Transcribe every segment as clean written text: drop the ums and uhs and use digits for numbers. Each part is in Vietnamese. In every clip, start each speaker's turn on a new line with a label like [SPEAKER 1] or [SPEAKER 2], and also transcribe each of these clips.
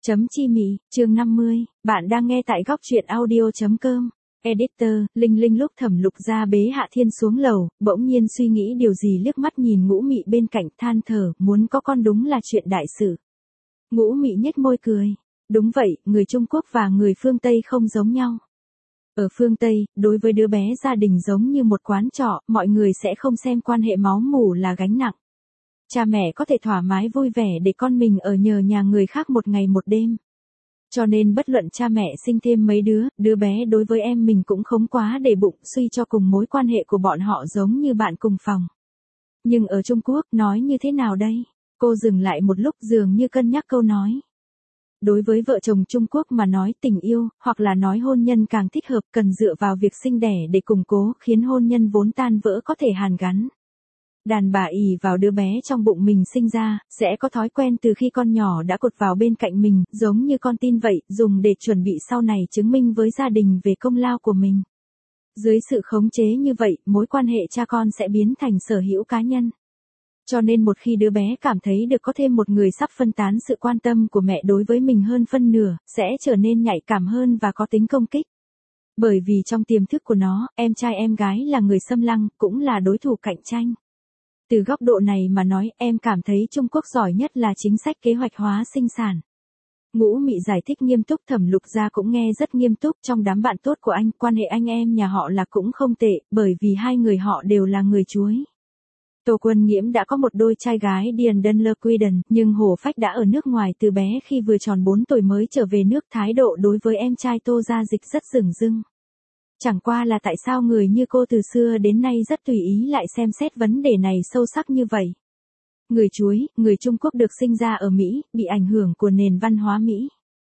[SPEAKER 1] Chấm chi mị, chương 50, bạn đang nghe tại góc truyện audio.com. Editor, Linh Linh lúc Thẩm Lục Gia bế Hạ Thiên xuống lầu, bỗng nhiên suy nghĩ điều gì liếc mắt nhìn Ngũ Mị bên cạnh than thở, muốn có con đúng là chuyện đại sự. Ngũ Mị nhếch môi cười. Đúng vậy, người Trung Quốc và người phương Tây không giống nhau. Ở phương Tây, đối với đứa bé gia đình giống như một quán trọ, mọi người sẽ không xem quan hệ máu mủ là gánh nặng. Cha mẹ có thể thoải mái vui vẻ để con mình ở nhờ nhà người khác một ngày một đêm. Cho nên bất luận cha mẹ sinh thêm mấy đứa bé đối với em mình cũng không quá để bụng, suy cho cùng mối quan hệ của bọn họ giống như bạn cùng phòng. Nhưng ở Trung Quốc, nói như thế nào đây? Cô dừng lại một lúc dường như cân nhắc câu nói. Đối với vợ chồng Trung Quốc mà nói tình yêu, hoặc là nói hôn nhân càng thích hợp cần dựa vào việc sinh đẻ để củng cố, khiến hôn nhân vốn tan vỡ có thể hàn gắn. Đàn bà ỷ vào đứa bé trong bụng mình sinh ra, sẽ có thói quen từ khi con nhỏ đã cột vào bên cạnh mình, giống như con tin vậy, dùng để chuẩn bị sau này chứng minh với gia đình về công lao của mình. Dưới sự khống chế như vậy, mối quan hệ cha con sẽ biến thành sở hữu cá nhân. Cho nên một khi đứa bé cảm thấy được có thêm một người sắp phân tán sự quan tâm của mẹ đối với mình hơn phân nửa, sẽ trở nên nhạy cảm hơn và có tính công kích. Bởi vì trong tiềm thức của nó, em trai em gái là người xâm lăng, cũng là đối thủ cạnh tranh. Từ góc độ này mà nói, em cảm thấy Trung Quốc giỏi nhất là chính sách kế hoạch hóa sinh sản. Ngũ Mị giải thích nghiêm túc, Thẩm Lục Gia cũng nghe rất nghiêm túc, trong đám bạn tốt của anh, quan hệ anh em nhà họ là cũng không tệ, bởi vì hai người họ đều là người chuối. Tô Quân Nghiễm đã có một đôi trai gái Điền Đơn Lơ Quy Đần, nhưng Hồ Phách đã ở nước ngoài từ bé khi vừa tròn 4 tuổi mới trở về nước, thái độ đối với em trai Tô Gia Dịch rất dửng dưng. Chẳng qua là tại sao người như cô từ xưa đến nay rất tùy ý lại xem xét vấn đề này sâu sắc như vậy. Người chuối, người Trung Quốc được sinh ra ở Mỹ, bị ảnh hưởng của nền văn hóa Mỹ.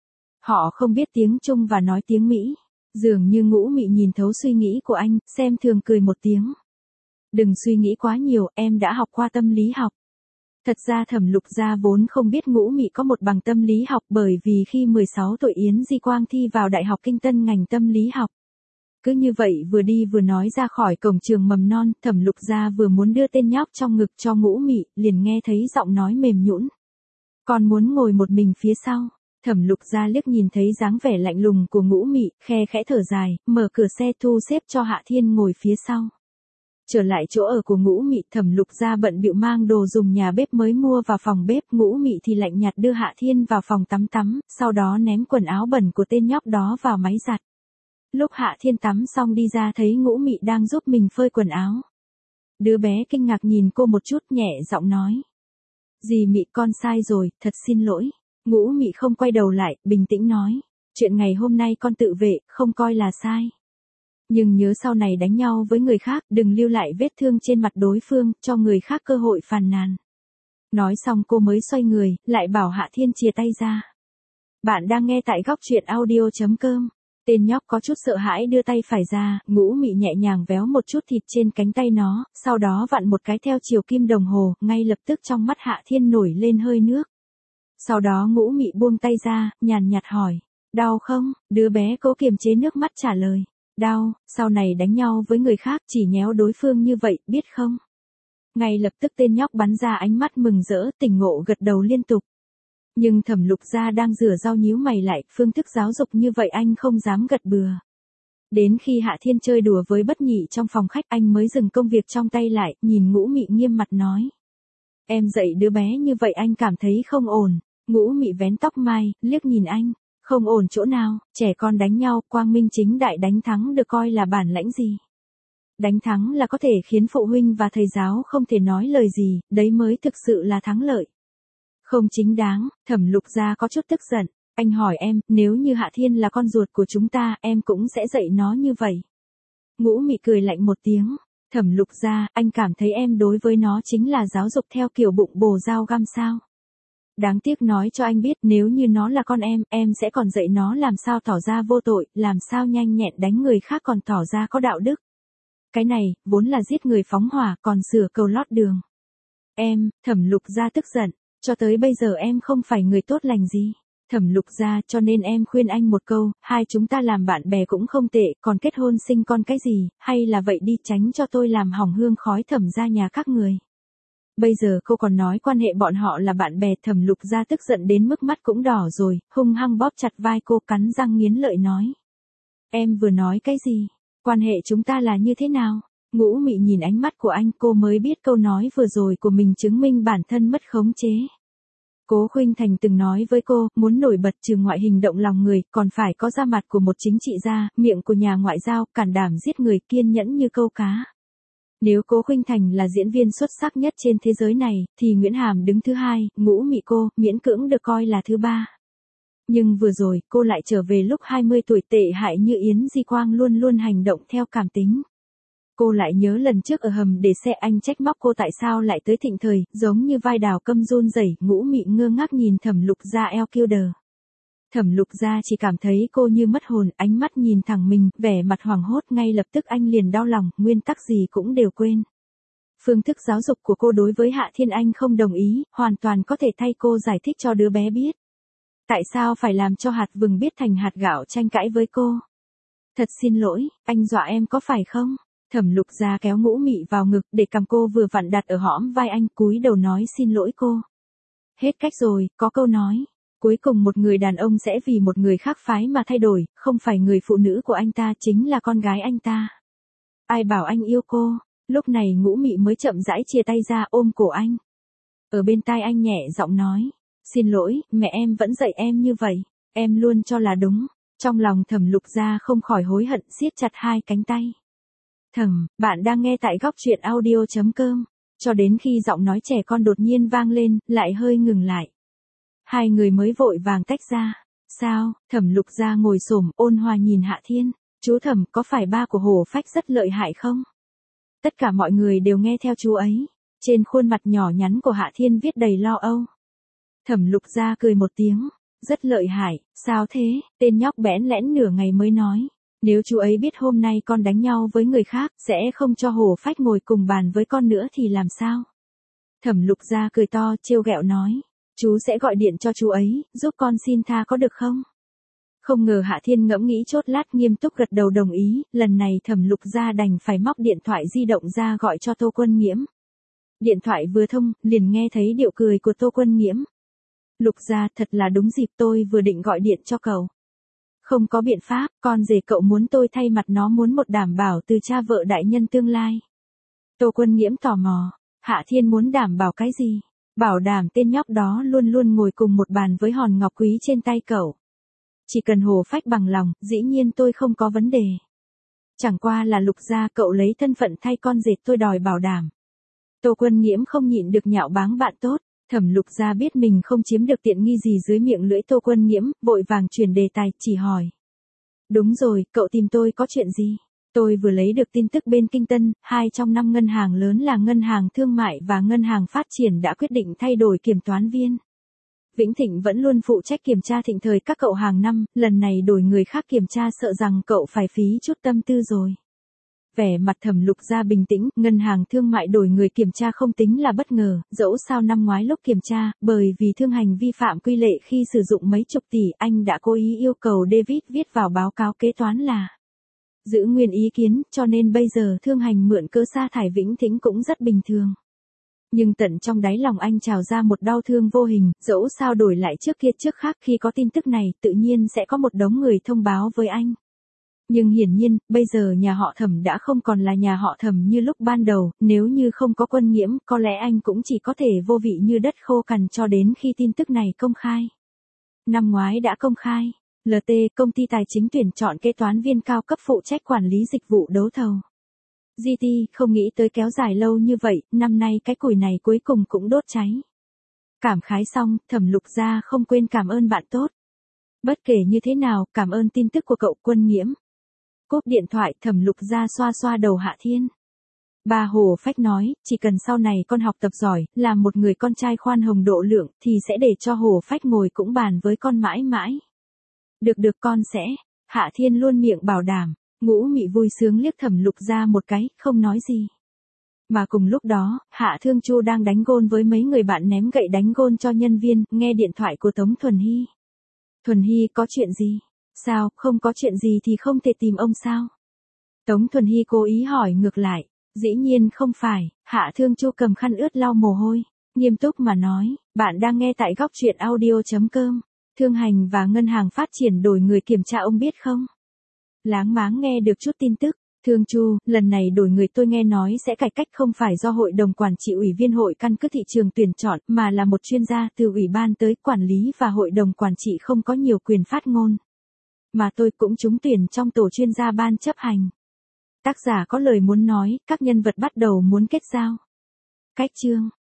[SPEAKER 1] Họ không biết tiếng Trung và nói tiếng Mỹ. Dường như Ngũ Mị nhìn thấu suy nghĩ của anh, xem thường cười một tiếng. Đừng suy nghĩ quá nhiều, em đã học qua tâm lý học. Thật ra Thẩm Lục Gia vốn không biết Ngũ Mị có một bằng tâm lý học, bởi vì khi 16 tuổi Yến Di Quang thi vào Đại học Kinh Tân ngành tâm lý học. Cứ như vậy vừa đi vừa nói ra khỏi cổng trường mầm non, Thẩm Lục Gia vừa muốn đưa tên nhóc trong ngực cho Ngũ Mị, liền nghe thấy giọng nói mềm nhũn. Còn muốn ngồi một mình phía sau. Thẩm Lục Gia liếc nhìn thấy dáng vẻ lạnh lùng của Ngũ Mị, khe khẽ thở dài, mở cửa xe thu xếp cho Hạ Thiên ngồi phía sau. Trở lại chỗ ở của Ngũ Mị, Thẩm Lục Gia bận bịu mang đồ dùng nhà bếp mới mua vào phòng bếp, Ngũ Mị thì lạnh nhạt đưa Hạ Thiên vào phòng tắm, sau đó ném quần áo bẩn của tên nhóc đó vào máy giặt. Lúc Hạ Thiên tắm xong đi ra thấy Ngũ Mị đang giúp mình phơi quần áo. Đứa bé kinh ngạc nhìn cô một chút, nhẹ giọng nói. Dì Mị, con sai rồi, thật xin lỗi. Ngũ Mị không quay đầu lại, bình tĩnh nói. Chuyện ngày hôm nay con tự vệ, không coi là sai. Nhưng nhớ sau này đánh nhau với người khác, đừng lưu lại vết thương trên mặt đối phương, cho người khác cơ hội phàn nàn. Nói xong cô mới xoay người, lại bảo Hạ Thiên chìa tay ra. Bạn đang nghe tại góc truyện audio.com. Tên nhóc có chút sợ hãi đưa tay phải ra, Ngũ Mị nhẹ nhàng véo một chút thịt trên cánh tay nó, sau đó vặn một cái theo chiều kim đồng hồ, ngay lập tức trong mắt Hạ Thiên nổi lên hơi nước. Sau đó Ngũ Mị buông tay ra, nhàn nhạt hỏi, đau không? Đứa bé cố kiềm chế nước mắt trả lời, đau, sau này đánh nhau với người khác chỉ nhéo đối phương như vậy, biết không? Ngay lập tức tên nhóc bắn ra ánh mắt mừng rỡ, tỉnh ngộ gật đầu liên tục. Nhưng Thẩm Lục Gia đang rửa rau nhíu mày lại, phương thức giáo dục như vậy anh không dám gật bừa. Đến khi Hạ Thiên chơi đùa với Bất Nhị trong phòng khách, anh mới dừng công việc trong tay lại, nhìn Ngũ Mị nghiêm mặt nói. Em dạy đứa bé như vậy anh cảm thấy không ổn. Ngũ Mị vén tóc mai, liếc nhìn anh. Không ổn chỗ nào, trẻ con đánh nhau, quang minh chính đại đánh thắng được coi là bản lãnh gì. Đánh thắng là có thể khiến phụ huynh và thầy giáo không thể nói lời gì, đấy mới thực sự là thắng lợi. Không chính đáng, Thẩm Lục Gia có chút tức giận. Anh hỏi em, nếu như Hạ Thiên là con ruột của chúng ta, em cũng sẽ dạy nó như vậy. Ngũ Mị cười lạnh một tiếng. Thẩm Lục Gia, anh cảm thấy em đối với nó chính là giáo dục theo kiểu bụng bồ dao găm sao? Đáng tiếc nói cho anh biết, nếu như nó là con em sẽ còn dạy nó làm sao tỏ ra vô tội, làm sao nhanh nhẹn đánh người khác còn tỏ ra có đạo đức. Cái này, vốn là giết người phóng hỏa, còn sửa cầu lót đường. Thẩm Lục Gia tức giận. Cho tới bây giờ em không phải người tốt lành gì. Thẩm Lục Gia, cho nên em khuyên anh một câu, hai chúng ta làm bạn bè cũng không tệ, còn kết hôn sinh con cái gì, hay là vậy đi, tránh cho tôi làm hỏng hương khói Thẩm gia nhà các người. Bây giờ cô còn nói quan hệ bọn họ là bạn bè. Thẩm Lục Gia tức giận đến mức mắt cũng đỏ rồi, hung hăng bóp chặt vai cô, cắn răng nghiến lợi nói. Em vừa nói cái gì? Quan hệ chúng ta là như thế nào? Ngũ Mị nhìn ánh mắt của anh, cô mới biết câu nói vừa rồi của mình chứng minh bản thân mất khống chế. Cố Khuynh Thành từng nói với cô, muốn nổi bật trừ ngoại hình động lòng người, còn phải có da mặt của một chính trị gia, miệng của nhà ngoại giao, can đảm giết người, kiên nhẫn như câu cá. Nếu Cố Khuynh Thành là diễn viên xuất sắc nhất trên thế giới này, thì Nguyễn Hàm đứng thứ hai, Ngũ Mị cô, miễn cưỡng được coi là thứ ba. Nhưng vừa rồi, cô lại trở về lúc 20 tuổi, tệ hại như Yến Di Quang, luôn luôn hành động theo cảm tính. Cô lại nhớ lần trước ở hầm để xe anh trách móc cô tại sao lại tới Thịnh Thời, giống như vai Đào Câm run rẩy. Ngũ Mị ngơ ngác nhìn Thẩm Lục Gia eo kiêu đờ. Thẩm Lục Gia chỉ cảm thấy cô như mất hồn, ánh mắt nhìn thẳng mình, vẻ mặt hoảng hốt. Ngay lập tức anh liền đau lòng, nguyên tắc gì cũng đều quên. Phương thức giáo dục của cô đối với Hạ Thiên Anh không đồng ý, hoàn toàn có thể thay cô giải thích cho đứa bé biết. Tại sao phải làm cho hạt vừng biết thành hạt gạo tranh cãi với cô? Thật xin lỗi, anh dọa em có phải không? Thẩm Lục Gia kéo Ngũ Mị vào ngực, để cầm cô vừa vặn đặt ở hõm vai anh, cúi đầu nói xin lỗi cô. Hết cách rồi, có câu nói. Cuối cùng một người đàn ông sẽ vì một người khác phái mà thay đổi, không phải người phụ nữ của anh ta chính là con gái anh ta. Ai bảo anh yêu cô? Lúc này Ngũ Mị mới chậm rãi chia tay ra, ôm cổ anh. Ở bên tai anh nhẹ giọng nói. Xin lỗi, mẹ em vẫn dạy em như vậy. Em luôn cho là đúng. Trong lòng Thẩm Lục Gia không khỏi hối hận, siết chặt hai cánh tay. Bạn đang nghe tại góc truyện audio.com. Cho đến khi giọng nói trẻ con đột nhiên vang lên, lại hơi ngừng lại. Hai người mới vội vàng tách ra. Sao? Thẩm Lục Gia ngồi xổm ôn hòa nhìn Hạ Thiên. Chú Thẩm, có phải ba của Hồ Phách rất lợi hại không? Tất cả mọi người đều nghe theo chú ấy. Trên khuôn mặt nhỏ nhắn của Hạ Thiên viết đầy lo âu. Thẩm Lục Gia cười một tiếng. Rất lợi hại, sao thế? Tên nhóc bẽn lẽn nửa ngày mới nói. Nếu chú ấy biết hôm nay con đánh nhau với người khác, sẽ không cho Hồ Phách ngồi cùng bàn với con nữa thì làm sao? Thẩm Lục Gia cười to, trêu ghẹo nói. Chú sẽ gọi điện cho chú ấy, giúp con xin tha có được không? Không ngờ Hạ Thiên ngẫm nghĩ chốt lát, nghiêm túc gật đầu đồng ý. Lần này Thẩm Lục Gia đành phải móc điện thoại di động ra gọi cho Tô Quân Nghiễm. Điện thoại vừa thông, liền nghe thấy điệu cười của Tô Quân Nghiễm. Lục Gia, thật là đúng dịp, tôi vừa định gọi điện cho cậu. Không có biện pháp, con rể cậu muốn tôi thay mặt nó, muốn một đảm bảo từ cha vợ đại nhân tương lai. Tô Quân Nghiễm tò mò, Hạ Thiên muốn đảm bảo cái gì? Bảo đảm tên nhóc đó luôn luôn ngồi cùng một bàn với hòn ngọc quý trên tay cậu. Chỉ cần Hồ Phách bằng lòng, dĩ nhiên tôi không có vấn đề. Chẳng qua là Lục Gia, cậu lấy thân phận thay con rể, tôi đòi bảo đảm. Tô Quân Nghiễm không nhịn được nhạo báng bạn tốt. Thẩm Lục Gia biết mình không chiếm được tiện nghi gì dưới miệng lưỡi Tô Quân Nghiễm, vội vàng chuyển đề tài, chỉ hỏi. Đúng rồi, cậu tìm tôi có chuyện gì? Tôi vừa lấy được tin tức bên Kinh Tân, 2 trong 5 ngân hàng lớn là Ngân hàng Thương mại và Ngân hàng Phát triển đã quyết định thay đổi kiểm toán viên. Vĩnh Thịnh vẫn luôn phụ trách kiểm tra Thịnh Thời các cậu hàng năm, lần này đổi người khác kiểm tra sợ rằng cậu phải phí chút tâm tư rồi. Vẻ mặt Thẩm Lục Gia bình tĩnh, Ngân hàng Thương mại đổi người kiểm tra không tính là bất ngờ, dẫu sao năm ngoái lúc kiểm tra, bởi vì Thương hành vi phạm quy lệ khi sử dụng mấy chục tỷ, anh đã cố ý yêu cầu David viết vào báo cáo kế toán là giữ nguyên ý kiến, cho nên bây giờ Thương hành mượn cớ sa thải Vĩnh Thịnh cũng rất bình thường. Nhưng tận trong đáy lòng anh trào ra một đau thương vô hình, dẫu sao đổi lại trước kia trước khác, khi có tin tức này, tự nhiên sẽ có một đống người thông báo với anh. Nhưng hiển nhiên, bây giờ nhà họ Thẩm đã không còn là nhà họ Thẩm như lúc ban đầu, nếu như không có Quân Nghiễm, có lẽ anh cũng chỉ có thể vô vị như đất khô cằn cho đến khi tin tức này công khai. Năm ngoái đã công khai, LT, công ty tài chính tuyển chọn kế toán viên cao cấp phụ trách quản lý dịch vụ đấu thầu. GT, không nghĩ tới kéo dài lâu như vậy, năm nay cái củi này cuối cùng cũng đốt cháy. Cảm khái xong, Thẩm Lục Gia không quên cảm ơn bạn tốt. Bất kể như thế nào, cảm ơn tin tức của cậu Quân Nghiễm. Cúp điện thoại, Thẩm Lục Gia xoa xoa đầu Hạ Thiên. Bà Hồ Phách nói, chỉ cần sau này con học tập giỏi, làm một người con trai khoan hồng độ lượng, thì sẽ để cho Hồ Phách ngồi cũng bàn với con mãi mãi. Được con sẽ. Hạ Thiên luôn miệng bảo đảm. Ngũ Mị vui sướng liếc Thẩm Lục Gia một cái, không nói gì. Mà cùng lúc đó, Hạ Thương Chu đang đánh gôn với mấy người bạn, ném gậy đánh gôn cho nhân viên, nghe điện thoại của Tống Thuần Hy. Thuần Hy, có chuyện gì? Sao, không có chuyện gì thì không thể tìm ông sao? Tống Thuần Hy cố ý hỏi ngược lại. Dĩ nhiên không phải, Hạ Thương Chu cầm khăn ướt lau mồ hôi, nghiêm túc mà nói, bạn đang nghe tại góc truyện audio.com. Thương hành và ngân hàng phát triển đổi người kiểm tra ông biết không? Láng máng nghe được chút tin tức. Thương Chu, lần này đổi người tôi nghe nói sẽ cải cách không phải do hội đồng quản trị ủy viên hội căn cứ thị trường tuyển chọn mà là một chuyên gia từ ủy ban tới quản lý và hội đồng quản trị không có nhiều quyền phát ngôn. Mà tôi cũng trúng tuyển trong tổ chuyên gia ban chấp hành. Tác giả có lời muốn nói, các nhân vật bắt đầu muốn kết giao. Cách chương